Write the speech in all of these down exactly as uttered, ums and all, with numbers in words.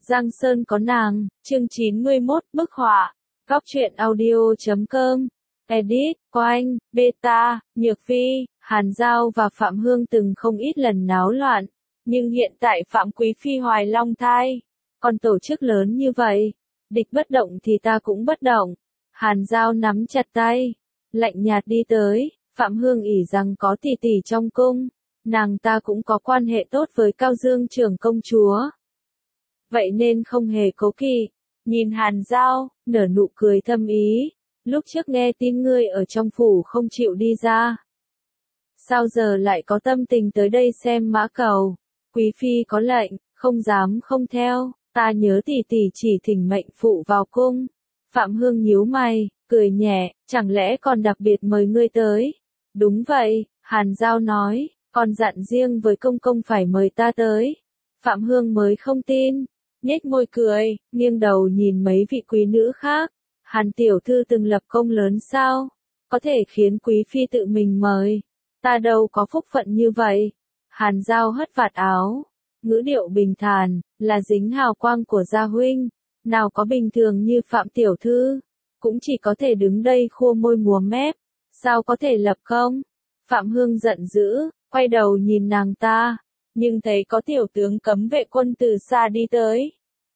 Giang Sơn có nàng, chương chín mươi mốt, bức họa. Góc truyện audio chấm com. Edit, Quang, Beta, Nhược Phi, Hàn Giao và Phạm Hương từng không ít lần náo loạn. Nhưng hiện tại Phạm Quý Phi hoài long thai. Còn tổ chức lớn như vậy, địch bất động thì ta cũng bất động. Hàn Giao nắm chặt tay, lạnh nhạt đi tới. Phạm Hương ỷ rằng có tỷ tỷ trong cung, nàng ta cũng có quan hệ tốt với Cao Dương trưởng công chúa. Vậy nên không hề cố kỵ, nhìn Hàn Giao, nở nụ cười thâm ý. Lúc trước nghe tin ngươi ở trong phủ không chịu đi ra, sao giờ lại có tâm tình tới đây xem mã cầu? Quý Phi có lệnh, không dám không theo, ta nhớ tỷ tỷ chỉ thỉnh mệnh phụ vào cung. Phạm Hương nhíu mày, cười nhẹ, chẳng lẽ còn đặc biệt mời ngươi tới? Đúng vậy, Hàn Giao nói, còn dặn riêng với công công phải mời ta tới. Phạm Hương mới không tin, nhếch môi cười, nghiêng đầu nhìn mấy vị quý nữ khác. Hàn tiểu thư từng lập công lớn sao? Có thể khiến Quý Phi tự mình mời. Ta đâu có phúc phận như vậy. Hàn Giao hất vạt áo, ngữ điệu bình thản, là dính hào quang của gia huynh. Nào có bình thường như Phạm tiểu thư, cũng chỉ có thể đứng đây khua môi múa mép. Sao có thể lập công? Phạm Hương giận dữ, quay đầu nhìn nàng ta, nhưng thấy có tiểu tướng cấm vệ quân từ xa đi tới.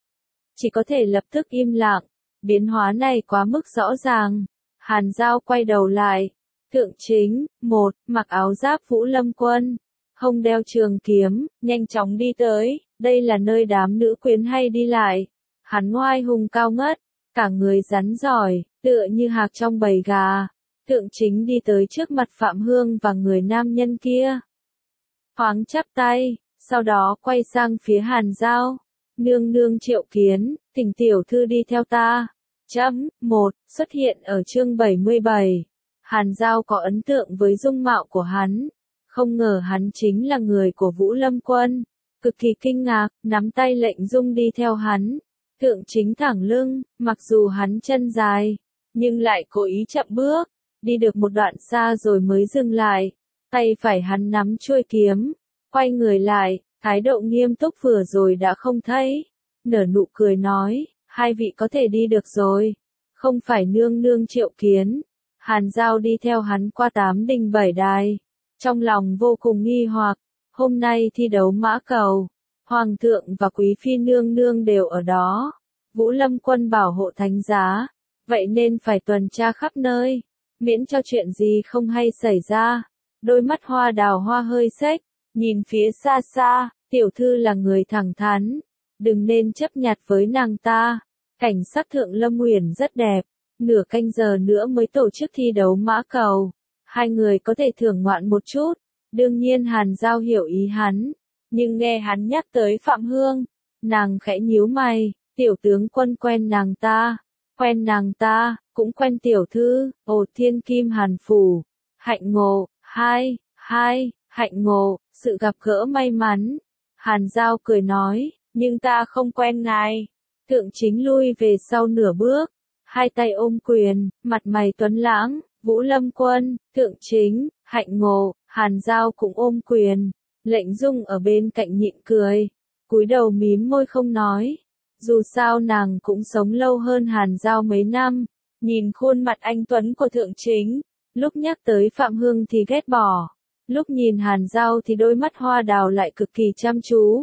Chỉ có thể lập tức im lặng, biến hóa này quá mức rõ ràng. Hàn Giao quay đầu lại, thượng chính, một, mặc áo giáp Vũ Lâm quân, hông đeo trường kiếm, nhanh chóng đi tới, đây là nơi đám nữ quyến hay đi lại. Hắn oai hùng cao ngất, cả người rắn giỏi, tựa như hạc trong bầy gà. Thượng chính đi tới trước mặt Phạm Hương và người nam nhân kia. Thoáng chắp tay, sau đó quay sang phía Hàn Giao. Nương nương triệu kiến, thỉnh tiểu thư đi theo ta. Chấm, một, xuất hiện ở chương bảy mươi bảy. Hàn Giao có ấn tượng với dung mạo của hắn. Không ngờ hắn chính là người của Vũ Lâm quân. Cực kỳ kinh ngạc, nắm tay lệnh dung đi theo hắn. Thượng chính thẳng lưng, mặc dù hắn chân dài, nhưng lại cố ý chậm bước. Đi được một đoạn xa rồi mới dừng lại, tay phải hắn nắm chuôi kiếm, quay người lại, thái độ nghiêm túc vừa rồi đã không thấy, nở nụ cười nói, hai vị có thể đi được rồi, không phải nương nương triệu kiến. Hàn Giao đi theo hắn qua tám đình bảy đài, trong lòng vô cùng nghi hoặc, hôm nay thi đấu mã cầu, Hoàng thượng và Quý Phi nương nương đều ở đó, Vũ Lâm quân bảo hộ thánh giá, vậy nên phải tuần tra khắp nơi. Miễn cho chuyện gì không hay xảy ra. Đôi mắt hoa đào hoa hơi xếch, nhìn phía xa xa, tiểu thư là người thẳng thắn, đừng nên chấp nhặt với nàng ta. Cảnh sắc Thượng Lâm Uyển rất đẹp, nửa canh giờ nữa mới tổ chức thi đấu mã cầu. Hai người có thể thưởng ngoạn một chút, đương nhiên Hàn Giao hiểu ý hắn, nhưng nghe hắn nhắc tới Phạm Hương, nàng khẽ nhíu mày, tiểu tướng quân quen nàng ta. Quen nàng ta, cũng quen tiểu thư, ồ thiên kim Hàn phủ, hạnh ngộ, hai, hai, hạnh ngộ, sự gặp gỡ may mắn. Hàn Giao cười nói, nhưng ta không quen ngài. Thượng chính lui về sau nửa bước, hai tay ôm quyền, mặt mày tuấn lãng, Vũ Lâm quân, thượng chính, hạnh ngộ, Hàn Giao cũng ôm quyền, lệnh dung ở bên cạnh nhịn cười, cúi đầu mím môi không nói. Dù sao nàng cũng sống lâu hơn Hàn Giao mấy năm, nhìn khuôn mặt anh tuấn của thượng chính, lúc nhắc tới Phạm Hương thì ghét bỏ, lúc nhìn Hàn Giao thì đôi mắt hoa đào lại cực kỳ chăm chú.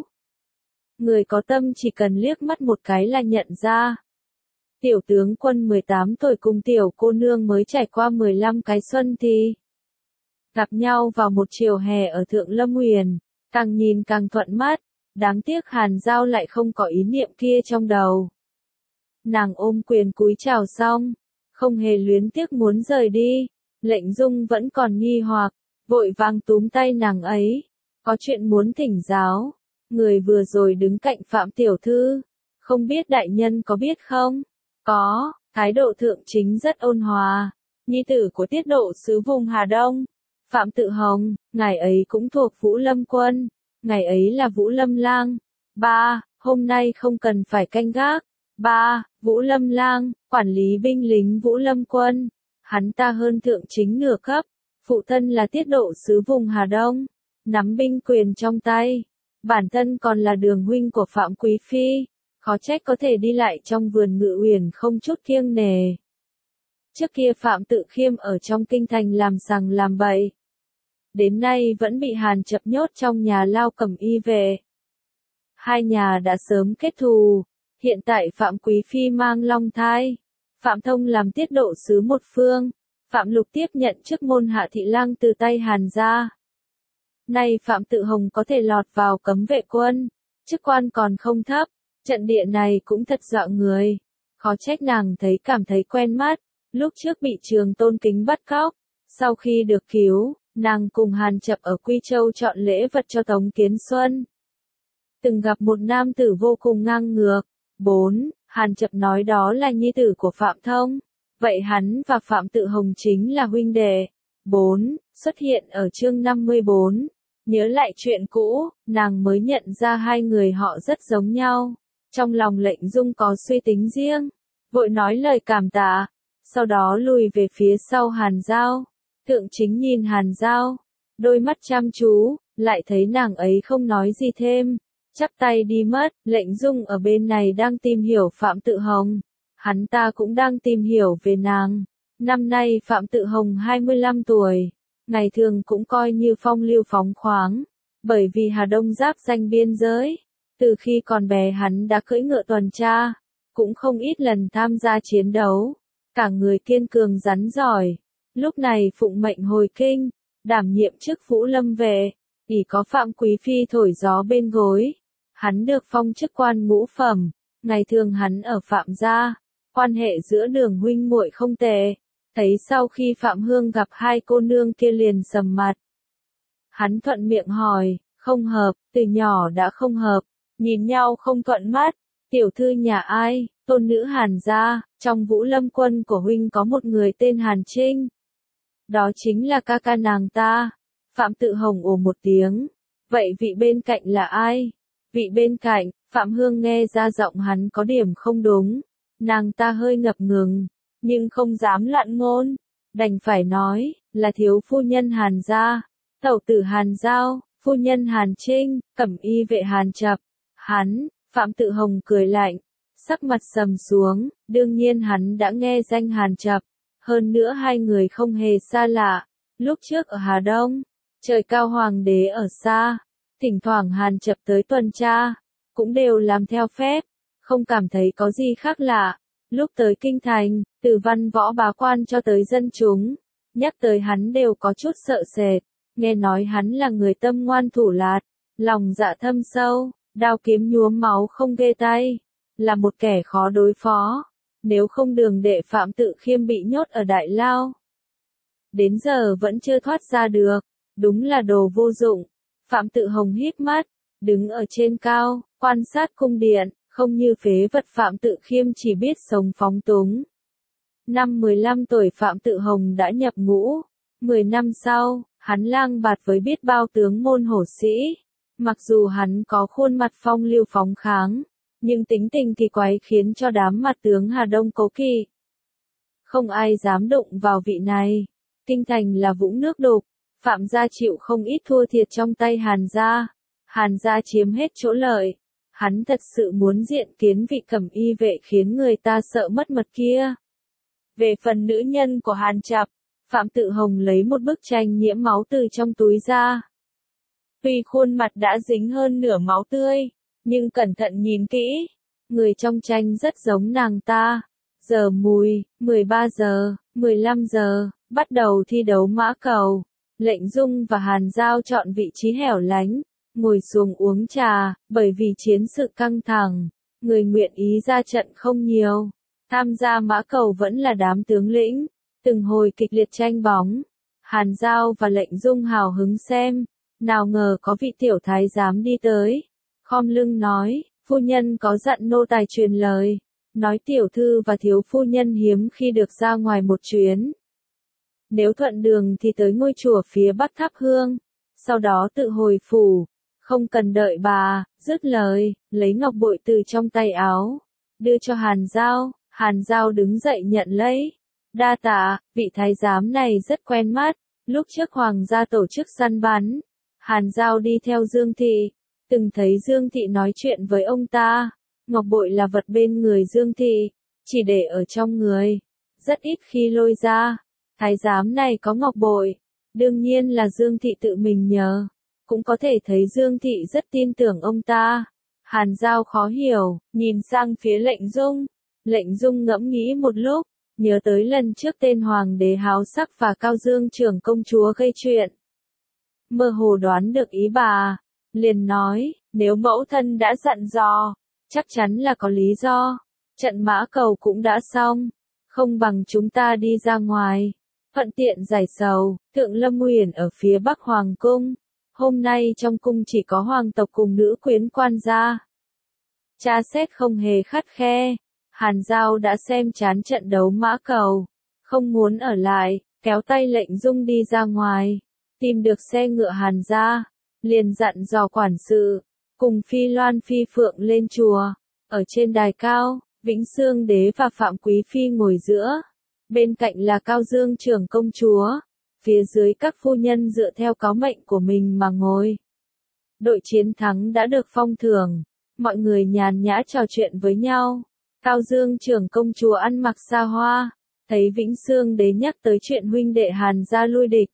Người có tâm chỉ cần liếc mắt một cái là nhận ra. Tiểu tướng quân mười tám tuổi cùng tiểu cô nương mới trải qua mười lăm cái xuân thì gặp nhau vào một chiều hè ở Thượng Lâm Uyển, càng nhìn càng thuận mắt. Đáng tiếc Hàn Giao lại không có ý niệm kia trong đầu. Nàng ôm quyền cúi chào xong, không hề luyến tiếc muốn rời đi. Lệnh dung vẫn còn nghi hoặc, vội vàng túm tay nàng ấy. Có chuyện muốn thỉnh giáo. Người vừa rồi đứng cạnh Phạm tiểu thư, không biết đại nhân có biết không? Có, thái độ thượng chính rất ôn hòa. Nhi tử của tiết độ sứ vùng Hà Đông, Phạm Tự Hồng, ngài ấy cũng thuộc Vũ Lâm quân. Ngày ấy là Vũ Lâm lang. Ba, hôm nay không cần phải canh gác. Ba, Vũ Lâm lang, quản lý binh lính Vũ Lâm quân. Hắn ta hơn thượng chính nửa cấp. Phụ thân là tiết độ sứ vùng Hà Đông, nắm binh quyền trong tay. Bản thân còn là đường huynh của Phạm Quý Phi. khó trách có thể đi lại trong vườn Ngự Uyển không chút kiêng nề. Trước kia Phạm Tự Khiêm ở trong kinh thành làm sằng làm bậy, đến nay vẫn bị Hàn Chập nhốt trong nhà lao Cẩm Y về. Hai nhà đã sớm kết thù, hiện tại Phạm Quý Phi mang long thai, Phạm Thông làm tiết độ sứ một phương, Phạm Lục tiếp nhận chức môn hạ thị lang từ tay Hàn gia. Nay Phạm Tự Hồng có thể lọt vào cấm vệ quân, chức quan còn không thấp, trận địa này cũng thật dọa người. Khó trách nàng thấy cảm thấy quen mắt, lúc trước bị Trường Tôn Kính bắt cóc, sau khi được cứu, nàng cùng Hàn Chập ở Quy Châu chọn lễ vật cho Tống Kiến Xuân. Từng gặp một nam tử vô cùng ngang ngược. bốn. Hàn Chập nói đó là nhi tử của Phạm Thông. Vậy hắn và Phạm Tự Hồng chính là huynh đệ. bốn. Xuất hiện ở chương năm mươi bốn. Nhớ lại chuyện cũ, nàng mới nhận ra hai người họ rất giống nhau. Trong lòng Lệnh Dung có suy tính riêng, vội nói lời cảm tạ, sau đó lùi về phía sau Hàn Giao. Thượng Chính nhìn Hàn Giao, đôi mắt chăm chú, lại thấy nàng ấy không nói gì thêm, chắp tay đi mất. Lệnh Dung ở bên này đang tìm hiểu Phạm Tự Hồng, hắn ta cũng đang tìm hiểu về nàng. Năm nay Phạm Tự Hồng hai mươi lăm tuổi, ngày thường cũng coi như phong lưu phóng khoáng, bởi vì Hà Đông giáp danh biên giới, từ khi còn bé hắn đã cưỡi ngựa tuần tra, cũng không ít lần tham gia chiến đấu, cả người kiên cường rắn giỏi. Lúc này phụng mệnh hồi kinh, đảm nhiệm chức Vũ Lâm Vệ, ỷ có Phạm Quý Phi thổi gió bên gối, hắn được phong chức quan ngũ phẩm. Ngày thường hắn ở Phạm gia, quan hệ giữa Đường huynh muội không tệ, thấy sau khi Phạm Hương gặp hai cô nương kia liền sầm mặt. Hắn thuận miệng hỏi, không hợp, từ nhỏ đã không hợp, nhìn nhau không thuận mắt, tiểu thư nhà ai? Tôn nữ Hàn gia. Trong Vũ Lâm quân của huynh có một người tên Hàn Trinh. Đó chính là ca ca nàng ta. Phạm Tự Hồng ồ một tiếng. Vậy vị bên cạnh là ai? Vị bên cạnh, Phạm Hương nghe ra giọng hắn có điểm không đúng. Nàng ta hơi ngập ngừng, nhưng không dám lặn ngôn. Đành phải nói, là thiếu phu nhân Hàn gia, tẩu tử Hàn Giao, phu nhân Hàn Trinh, cẩm y vệ Hàn Chập. Hắn, Phạm Tự Hồng cười lạnh, sắc mặt sầm xuống, đương nhiên hắn đã nghe danh Hàn Chập. Hơn nữa hai người không hề xa lạ. Lúc trước ở Hà Đông, trời cao hoàng đế ở xa, thỉnh thoảng Hàn Chập tới tuần tra, cũng đều làm theo phép, không cảm thấy có gì khác lạ. Lúc tới kinh thành, từ văn võ bá quan cho tới dân chúng, nhắc tới hắn đều có chút sợ sệt. Nghe nói hắn là người tâm ngoan thủ lạt, lòng dạ thâm sâu, đao kiếm nhuốm máu không ghê tay, là một kẻ khó đối phó. Nếu không Đường đệ Phạm Tự Khiêm bị nhốt ở đại lao, đến giờ vẫn chưa thoát ra được, đúng là đồ vô dụng. Phạm Tự Hồng híp mắt, đứng ở trên cao, quan sát cung điện, không như phế vật Phạm Tự Khiêm chỉ biết sống phóng túng. Năm mười lăm tuổi Phạm Tự Hồng đã nhập ngũ, mười năm sau, hắn lang bạt với biết bao tướng môn hổ sĩ. Mặc dù hắn có khuôn mặt phong lưu phóng kháng, nhưng tính tình kỳ quái khiến cho đám mặt tướng Hà Đông cố kỵ. Không ai dám đụng vào vị này. Kinh thành là vũng nước đục, Phạm gia chịu không ít thua thiệt trong tay Hàn gia. Hàn gia chiếm hết chỗ lợi. Hắn thật sự muốn diện kiến vị cẩm y vệ khiến người ta sợ mất mật kia. Về phần nữ nhân của Hàn Chập, Phạm Tự Hồng lấy một bức tranh nhiễm máu từ trong túi ra. Tuy khuôn mặt đã dính hơn nửa máu tươi, nhưng cẩn thận nhìn kỹ, người trong tranh rất giống nàng ta. Giờ mùi, mười ba giờ, mười lăm giờ, bắt đầu thi đấu mã cầu. Lệnh Dung và Hàn Giao chọn vị trí hẻo lánh, ngồi xuống uống trà, bởi vì chiến sự căng thẳng, người nguyện ý ra trận không nhiều. Tham gia mã cầu vẫn là đám tướng lĩnh, từng hồi kịch liệt tranh bóng. Hàn Giao và Lệnh Dung hào hứng xem, nào ngờ có vị tiểu thái giám đi tới, khom lưng nói, phu nhân có dặn nô tài truyền lời, nói tiểu thư và thiếu phu nhân hiếm khi được ra ngoài một chuyến. Nếu thuận đường thì tới ngôi chùa phía bắc thắp hương, sau đó tự hồi phủ, không cần đợi bà. Dứt lời, lấy ngọc bội từ trong tay áo, đưa cho Hàn Giao. Hàn Giao đứng dậy nhận lấy. Đa tạ, vị thái giám này rất quen mắt, lúc trước hoàng gia tổ chức săn bắn, Hàn Giao đi theo Dương Thị, từng thấy Dương Thị nói chuyện với ông ta, Ngọc bội là vật bên người Dương Thị, chỉ để ở trong người, rất ít khi lôi ra. Thái giám này có ngọc bội, đương nhiên là Dương Thị tự mình nhờ, cũng có thể thấy Dương Thị rất tin tưởng ông ta. Hàn Giao khó hiểu, nhìn sang phía Lệnh Dung. Lệnh Dung ngẫm nghĩ một lúc, nhớ tới lần trước tên hoàng đế háo sắc và Cao Dương trưởng công chúa gây chuyện. Mơ hồ đoán được ý bà, liền nói, nếu mẫu thân đã dặn dò, chắc chắn là có lý do. Trận mã cầu cũng đã xong, không bằng chúng ta đi ra ngoài, thuận tiện giải sầu. Thượng Lâm Uyển ở phía bắc hoàng cung, hôm nay trong cung chỉ có hoàng tộc cùng nữ quyến quan gia. Tra xét không hề khắt khe. Hàn Giao đã xem chán trận đấu mã cầu, không muốn ở lại, kéo tay Lệnh Dung đi ra ngoài, tìm được xe ngựa Hàn gia, liền dặn dò quản sự, cùng Phi Loan Phi Phượng lên chùa. Ở trên đài cao, Vĩnh Xương Đế và Phạm Quý Phi ngồi giữa, bên cạnh là Cao Dương trưởng công chúa, phía dưới các phu nhân dựa theo cáo mệnh của mình mà ngồi. Đội chiến thắng đã được phong thưởng, mọi người nhàn nhã trò chuyện với nhau. Cao Dương trưởng công chúa ăn mặc xa hoa, thấy Vĩnh Xương Đế nhắc tới chuyện huynh đệ Hàn gia lui địch.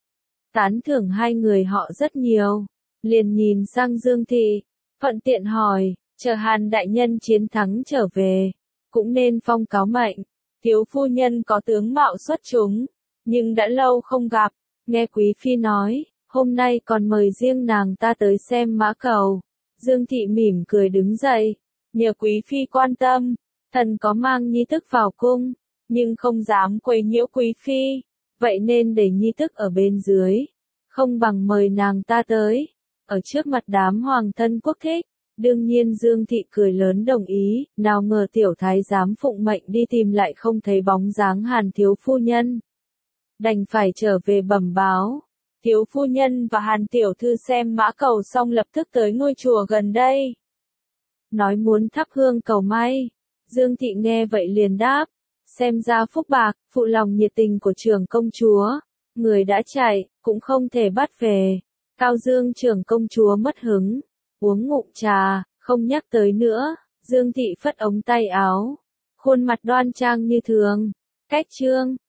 Tán thưởng hai người họ rất nhiều, liền nhìn sang Dương Thị, thuận tiện hỏi, chờ Hàn đại nhân chiến thắng trở về, cũng nên phong cáo mệnh. Thiếu phu nhân có tướng mạo xuất chúng, nhưng đã lâu không gặp, nghe Quý Phi nói, hôm nay còn mời riêng nàng ta tới xem mã cầu. Dương Thị mỉm cười đứng dậy, nhờ Quý Phi quan tâm, thần có mang nhi thức vào cung, nhưng không dám quấy nhiễu Quý Phi, vậy nên để nhi thức ở bên dưới, không bằng mời nàng ta tới, ở trước mặt đám hoàng thân quốc thích. Đương nhiên Dương Thị cười lớn đồng ý, nào ngờ tiểu thái giám phụng mệnh đi tìm lại không thấy bóng dáng Hàn thiếu phu nhân. Đành phải trở về bẩm báo, thiếu phu nhân và Hàn tiểu thư xem mã cầu xong lập tức tới ngôi chùa gần đây. Nói muốn thắp hương cầu may. Dương Thị nghe vậy liền đáp, xem ra phúc bạc, phụ lòng nhiệt tình của trưởng công chúa, người đã chạy, cũng không thể bắt về. Cao Dương trưởng công chúa mất hứng, uống ngụm trà, không nhắc tới nữa. Dương Thị phất ống tay áo, khuôn mặt đoan trang như thường. Cách chương